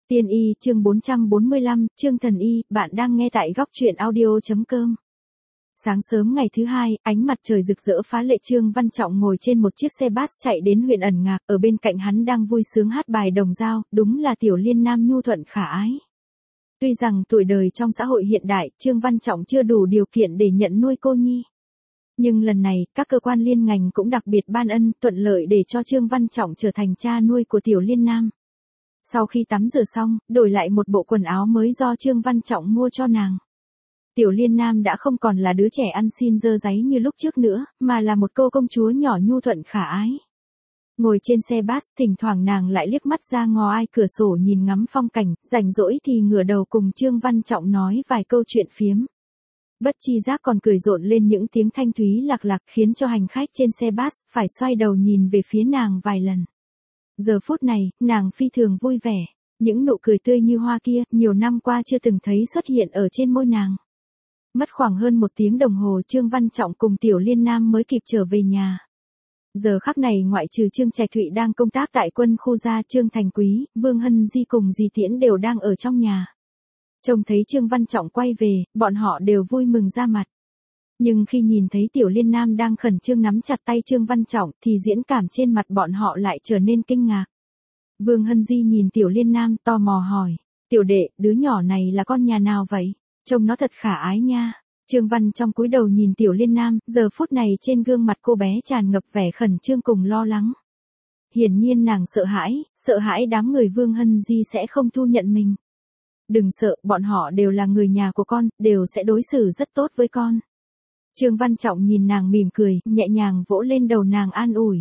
Tiên y chương 445, Chương Thần Y, bạn đang nghe tại góc truyện audio.com. Sáng sớm ngày thứ hai, ánh mặt trời rực rỡ phá lệ. Trương Văn Trọng ngồi trên một chiếc xe bus chạy đến huyện Ẩn Ngạc, ở bên cạnh hắn đang vui sướng hát bài Đồng Dao, đúng là tiểu liên nam nhu thuận khả ái. Tuy rằng tuổi đời trong xã hội hiện đại, Trương Văn Trọng chưa đủ điều kiện để nhận nuôi cô nhi. Nhưng lần này, các cơ quan liên ngành cũng đặc biệt ban ân, thuận lợi để cho Trương Văn Trọng trở thành cha nuôi của tiểu liên nam. Sau khi tắm rửa xong, đổi lại một bộ quần áo mới do Trương Văn Trọng mua cho nàng. Tiểu liên nam đã không còn là đứa trẻ ăn xin dơ dáy như lúc trước nữa, mà là một cô công chúa nhỏ nhu thuận khả ái. Ngồi trên xe bus, thỉnh thoảng nàng lại liếc mắt ra ngoài cửa sổ nhìn ngắm phong cảnh, rảnh rỗi thì ngửa đầu cùng Trương Văn Trọng nói vài câu chuyện phiếm. Bất chi giác còn cười rộn lên những tiếng thanh thúy lạc lạc, khiến cho hành khách trên xe bus phải xoay đầu nhìn về phía nàng vài lần. Giờ phút này, nàng phi thường vui vẻ, những nụ cười tươi như hoa kia, nhiều năm qua chưa từng thấy xuất hiện ở trên môi nàng. Mất khoảng hơn 1 tiếng đồng hồ, Trương Văn Trọng cùng tiểu liên nam mới kịp trở về nhà. Giờ khắc này ngoại trừ Trương Trạch Thụy đang công tác tại quân khu gia, Trương Thành Quý, Vương Hân Di cùng Dì Tiễn đều đang ở trong nhà. Trông thấy Trương Văn Trọng quay về, bọn họ đều vui mừng ra mặt. Nhưng khi nhìn thấy tiểu liên nam đang khẩn trương nắm chặt tay Trương Văn Trọng thì diễn cảm trên mặt bọn họ lại trở nên kinh ngạc. Vương Hân Di nhìn tiểu liên nam tò mò hỏi, tiểu đệ, đứa nhỏ này là con nhà nào vậy? Trông nó thật khả ái nha. Trương Văn trong cúi đầu nhìn tiểu liên nam, giờ phút này trên gương mặt cô bé tràn ngập vẻ khẩn trương cùng lo lắng. Hiển nhiên nàng sợ hãi đám người Vương Hân Di sẽ không thu nhận mình. Đừng sợ, bọn họ đều là người nhà của con, đều sẽ đối xử rất tốt với con. Trương Văn Trọng nhìn nàng mỉm cười, nhẹ nhàng vỗ lên đầu nàng an ủi.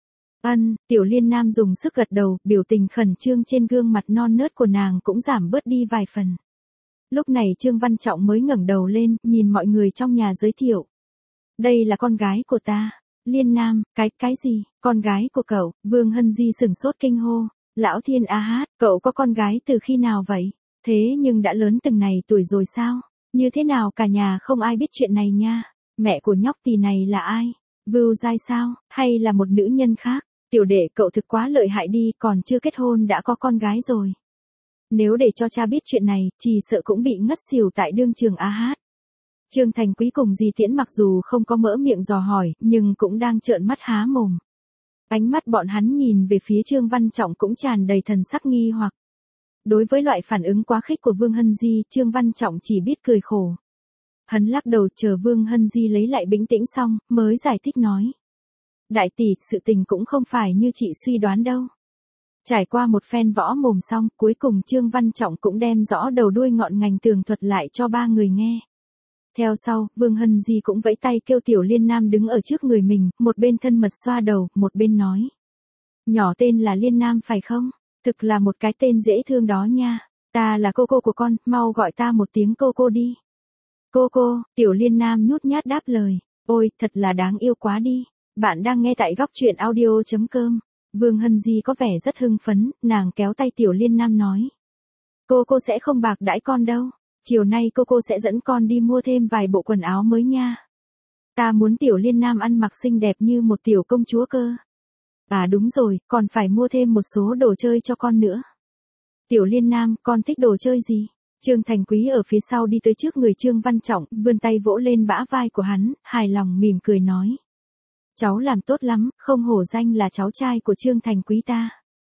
Tiểu liên nam dùng sức gật đầu, biểu tình khẩn trương trên gương mặt non nớt của nàng cũng giảm bớt đi vài phần. Lúc này Trương Văn Trọng mới ngẩng đầu lên, nhìn mọi người trong nhà giới thiệu. Đây là con gái của ta. Liên nam, cái gì, con gái của cậu? Vương Hân Di sửng sốt kinh hô. Lão thiên a hát, cậu có con gái từ khi nào vậy? Thế nhưng đã lớn từng này tuổi rồi sao? Như thế nào cả nhà không ai biết chuyện này nha? Mẹ của nhóc tỳ này là ai? Vưu Giai sao? Hay là một nữ nhân khác? Tiểu đệ cậu thực quá lợi hại đi, còn chưa kết hôn đã có con gái rồi. Nếu để cho cha biết chuyện này, chỉ sợ cũng bị ngất xỉu tại đương trường a hát. Trương Thành Quý cùng Dì Tiễn mặc dù không có mở miệng dò hỏi, nhưng cũng đang trợn mắt há mồm. Ánh mắt bọn hắn nhìn về phía Trương Văn Trọng cũng tràn đầy thần sắc nghi hoặc. Đối với loại phản ứng quá khích của Vương Hân Di, Trương Văn Trọng chỉ biết cười khổ. Hắn lắc đầu chờ Vương Hân Di lấy lại bình tĩnh xong, mới giải thích nói. Đại tỷ, sự tình cũng không phải như chị suy đoán đâu. Trải qua một phen võ mồm xong, cuối cùng Trương Văn Trọng cũng đem rõ đầu đuôi ngọn ngành tường thuật lại cho 3 người nghe. Theo sau, Vương Hân Di cũng vẫy tay kêu tiểu liên nam đứng ở trước người mình, một bên thân mật xoa đầu, một bên nói. Nhỏ tên là Liên Nam phải không? Thực là một cái tên dễ thương đó nha. Ta là cô của con, mau gọi ta một tiếng cô đi. Cô, tiểu liên nam nhút nhát đáp lời. Ôi, thật là đáng yêu quá đi. Bạn đang nghe tại góc truyện audio.com. Vương Hân Di có vẻ rất hưng phấn, nàng kéo tay tiểu liên nam nói. Cô sẽ không bạc đãi con đâu. Chiều nay cô sẽ dẫn con đi mua thêm vài bộ quần áo mới nha. Ta muốn tiểu liên nam ăn mặc xinh đẹp như một tiểu công chúa cơ. À đúng rồi, còn phải mua thêm một số đồ chơi cho con nữa. Tiểu liên nam, con thích đồ chơi gì? Trương Thành Quý ở phía sau đi tới trước người Trương Văn Trọng, vươn tay vỗ lên bả vai của hắn, hài lòng mỉm cười nói. Cháu làm tốt lắm, không hổ danh là cháu trai của Trương Thành Quý ta.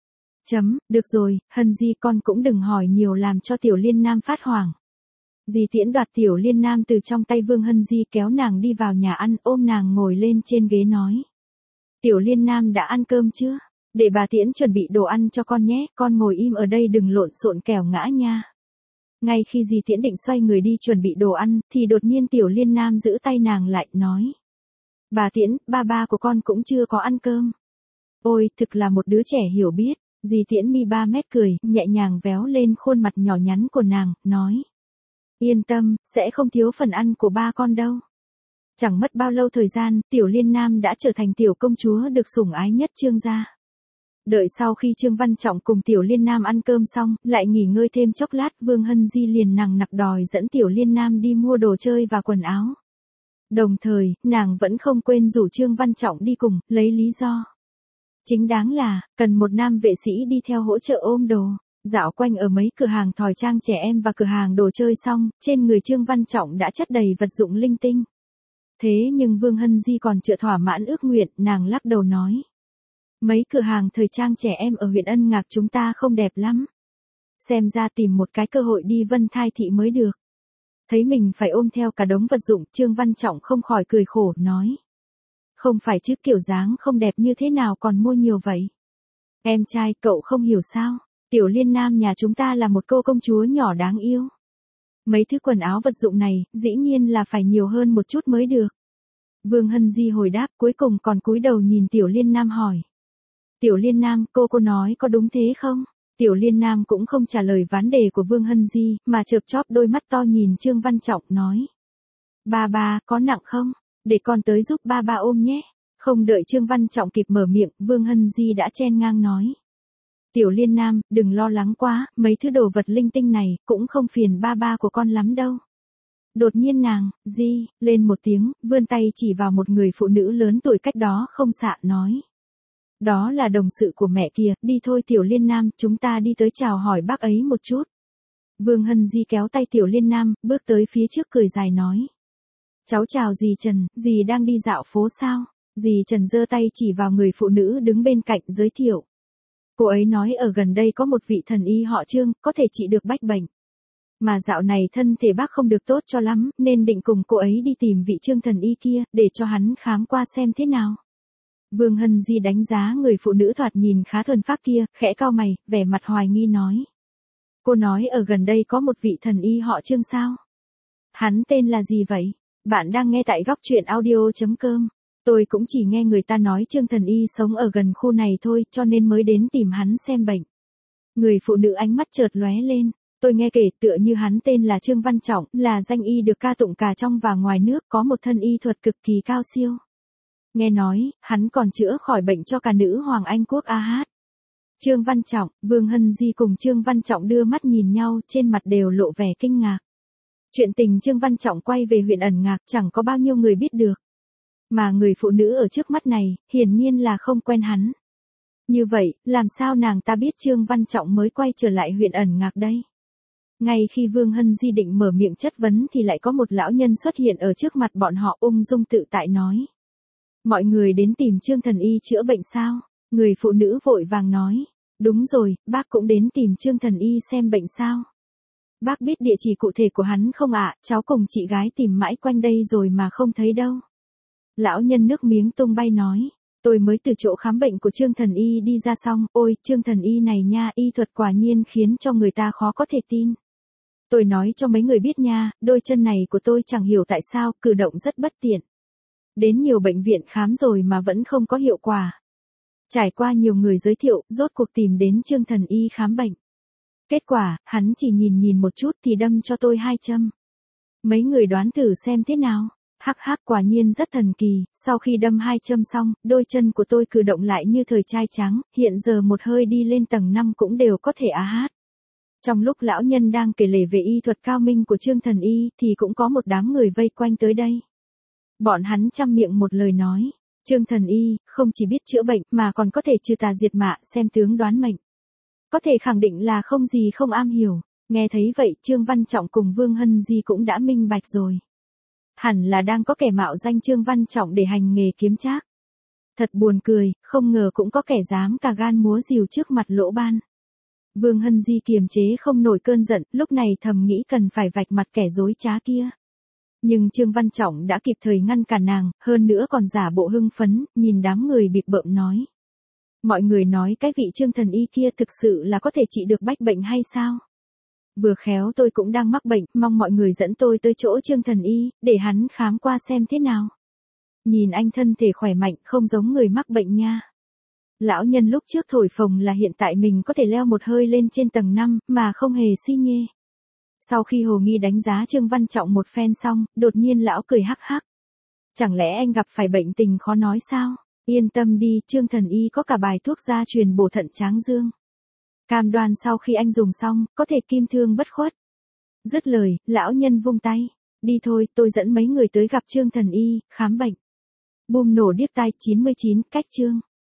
Được rồi, Hân Di con cũng đừng hỏi nhiều làm cho tiểu liên nam phát hoảng. Dì Tiễn đoạt tiểu liên nam từ trong tay Vương Hân Di kéo nàng đi vào nhà ăn, ôm nàng ngồi lên trên ghế nói. Tiểu liên nam đã ăn cơm chưa? Để bà Tiễn chuẩn bị đồ ăn cho con nhé, con ngồi im ở đây đừng lộn xộn kẻo ngã nha. Ngay khi dì Tiễn định xoay người đi chuẩn bị đồ ăn, thì đột nhiên tiểu liên nam giữ tay nàng lại, nói. Bà Tiễn, ba của con cũng chưa có ăn cơm. Ôi, thực là một đứa trẻ hiểu biết. Dì Tiễn mi 3 mét cười, nhẹ nhàng véo lên khuôn mặt nhỏ nhắn của nàng, nói. Yên tâm, sẽ không thiếu phần ăn của ba con đâu. Chẳng mất bao lâu thời gian, tiểu liên nam đã trở thành tiểu công chúa được sủng ái nhất Trương gia. Đợi sau khi Trương Văn Trọng cùng tiểu liên nam ăn cơm xong, lại nghỉ ngơi thêm chốc lát, Vương Hân Di liền nằng nặc đòi dẫn tiểu liên nam đi mua đồ chơi và quần áo. Đồng thời, nàng vẫn không quên rủ Trương Văn Trọng đi cùng, lấy lý do. Chính đáng là, cần một nam vệ sĩ đi theo hỗ trợ ôm đồ. Dạo quanh ở mấy cửa hàng thời trang trẻ em và cửa hàng đồ chơi xong, trên người Trương Văn Trọng đã chất đầy vật dụng linh tinh. Thế nhưng Vương Hân Di còn chưa thỏa mãn ước nguyện, nàng lắc đầu nói. Mấy cửa hàng thời trang trẻ em ở huyện Ân Ngạc chúng ta không đẹp lắm. Xem ra tìm một cái cơ hội đi Vân Thai Thị mới được. Thấy mình phải ôm theo cả đống vật dụng, Trương Văn Trọng không khỏi cười khổ, nói. Không phải chứ, kiểu dáng không đẹp như thế nào còn mua nhiều vậy. Em trai, cậu không hiểu sao, Tiểu Liên Nam nhà chúng ta là một cô công chúa nhỏ đáng yêu. Mấy thứ quần áo vật dụng này, dĩ nhiên là phải nhiều hơn một chút mới được. Vương Hân Di hồi đáp, cuối cùng còn cúi đầu nhìn Tiểu Liên Nam hỏi. Tiểu Liên Nam, cô nói có đúng thế không? Tiểu Liên Nam cũng không trả lời vấn đề của Vương Hân Di, mà chợp chóp đôi mắt to nhìn Trương Văn Trọng nói. Ba, có nặng không? Để con tới giúp ba ôm nhé. Không đợi Trương Văn Trọng kịp mở miệng, Vương Hân Di đã chen ngang nói. Tiểu Liên Nam, đừng lo lắng quá, mấy thứ đồ vật linh tinh này, cũng không phiền ba của con lắm đâu. Đột nhiên nàng, Di, lên một tiếng, vươn tay chỉ vào một người phụ nữ lớn tuổi cách đó không xa, nói. Đó là đồng sự của mẹ kìa, đi thôi Tiểu Liên Nam, chúng ta đi tới chào hỏi bác ấy một chút. Vương Hân Di kéo tay Tiểu Liên Nam, bước tới phía trước cười dài nói. Cháu chào dì Trần, dì đang đi dạo phố sao? Dì Trần giơ tay chỉ vào người phụ nữ đứng bên cạnh giới thiệu. Cô ấy nói ở gần đây có một vị thần y họ Trương, có thể trị được bách bệnh. Mà dạo này thân thể bác không được tốt cho lắm, nên định cùng cô ấy đi tìm vị Trương thần y kia, để cho hắn khám qua xem thế nào. Vương Hân Di đánh giá người phụ nữ thoạt nhìn khá thuần phác kia, khẽ cau mày, vẻ mặt hoài nghi nói. Cô nói ở gần đây có một vị thần y họ Trương sao? Hắn tên là gì vậy? Bạn đang nghe tại góc truyện audio.com. Tôi cũng chỉ nghe người ta nói Trương thần y sống ở gần khu này thôi, cho nên mới đến tìm hắn xem bệnh. Người phụ nữ ánh mắt chợt lóe lên. Tôi nghe kể tựa như hắn tên là Trương Văn Trọng, là danh y được ca tụng cả trong và ngoài nước, có một thân y thuật cực kỳ cao siêu. Nghe nói, hắn còn chữa khỏi bệnh cho cả nữ hoàng Anh quốc AH. Trương Văn Trọng, Vương Hân Di cùng Trương Văn Trọng đưa mắt nhìn nhau, trên mặt đều lộ vẻ kinh ngạc. Chuyện tình Trương Văn Trọng quay về huyện Ẩn Ngạc chẳng có bao nhiêu người biết được. Mà người phụ nữ ở trước mắt này, hiển nhiên là không quen hắn. Như vậy, làm sao nàng ta biết Trương Văn Trọng mới quay trở lại huyện Ẩn Ngạc đây? Ngay khi Vương Hân Di định mở miệng chất vấn thì lại có một lão nhân xuất hiện ở trước mặt bọn họ, ung dung tự tại nói. Mọi người đến tìm Trương thần y chữa bệnh sao? Người phụ nữ vội vàng nói. Đúng rồi, bác cũng đến tìm Trương thần y xem bệnh sao? Bác biết địa chỉ cụ thể của hắn không ạ? Cháu cùng chị gái tìm mãi quanh đây rồi mà không thấy đâu. Lão nhân nước miếng tung bay nói. Tôi mới từ chỗ khám bệnh của Trương thần y đi ra xong, ôi, Trương thần y này nha, y thuật quả nhiên khiến cho người ta khó có thể tin. Tôi nói cho mấy người biết nha, đôi chân này của tôi chẳng hiểu tại sao, cử động rất bất tiện. Đến nhiều bệnh viện khám rồi mà vẫn không có hiệu quả. Trải qua nhiều người giới thiệu, rốt cuộc tìm đến Trương thần y khám bệnh. Kết quả, hắn chỉ nhìn một chút thì đâm cho tôi 2 châm. Mấy người đoán thử xem thế nào. Hắc hắc, quả nhiên rất thần kỳ, sau khi đâm 2 châm xong, đôi chân của tôi cử động lại như thời trai trắng, hiện giờ một hơi đi lên tầng 5 cũng đều có thể AH. Trong lúc lão nhân đang kể lể về y thuật cao minh của Trương thần y thì cũng có một đám người vây quanh tới đây. Bọn hắn chăm miệng một lời nói, Trương thần y không chỉ biết chữa bệnh mà còn có thể trừ tà diệt mạ, xem tướng đoán mệnh. Có thể khẳng định là không gì không am hiểu. Nghe thấy vậy Trương Văn Trọng cùng Vương Hân Di cũng đã minh bạch rồi. Hẳn là đang có kẻ mạo danh Trương Văn Trọng để hành nghề kiếm trác. Thật buồn cười, không ngờ cũng có kẻ dám cả gan múa rìu trước mặt lỗ ban. Vương Hân Di kiềm chế không nổi cơn giận, lúc này thầm nghĩ cần phải vạch mặt kẻ dối trá kia. Nhưng Trương Văn Trọng đã kịp thời ngăn cản nàng, hơn nữa còn giả bộ hưng phấn, nhìn đám người bịp bợm nói. Mọi người nói cái vị Trương thần y kia thực sự là có thể trị được bách bệnh hay sao? Vừa khéo tôi cũng đang mắc bệnh, mong mọi người dẫn tôi tới chỗ Trương thần y, để hắn khám qua xem thế nào. Nhìn anh thân thể khỏe mạnh, không giống người mắc bệnh nha. Lão nhân lúc trước thổi phồng là hiện tại mình có thể leo một hơi lên trên tầng 5, mà không hề si nhê. Sau khi hồ nghi đánh giá Trương Văn Trọng một phen xong, đột nhiên lão cười hắc hắc. Chẳng lẽ anh gặp phải bệnh tình khó nói sao? Yên tâm đi, Trương thần y có cả bài thuốc gia truyền bổ thận tráng dương. Cam đoan sau khi anh dùng xong, có thể kim thương bất khuất. Dứt lời, lão nhân vung tay. Đi thôi, tôi dẫn mấy người tới gặp Trương thần y, khám bệnh. Bùm nổ điếc tai 99, cách chương.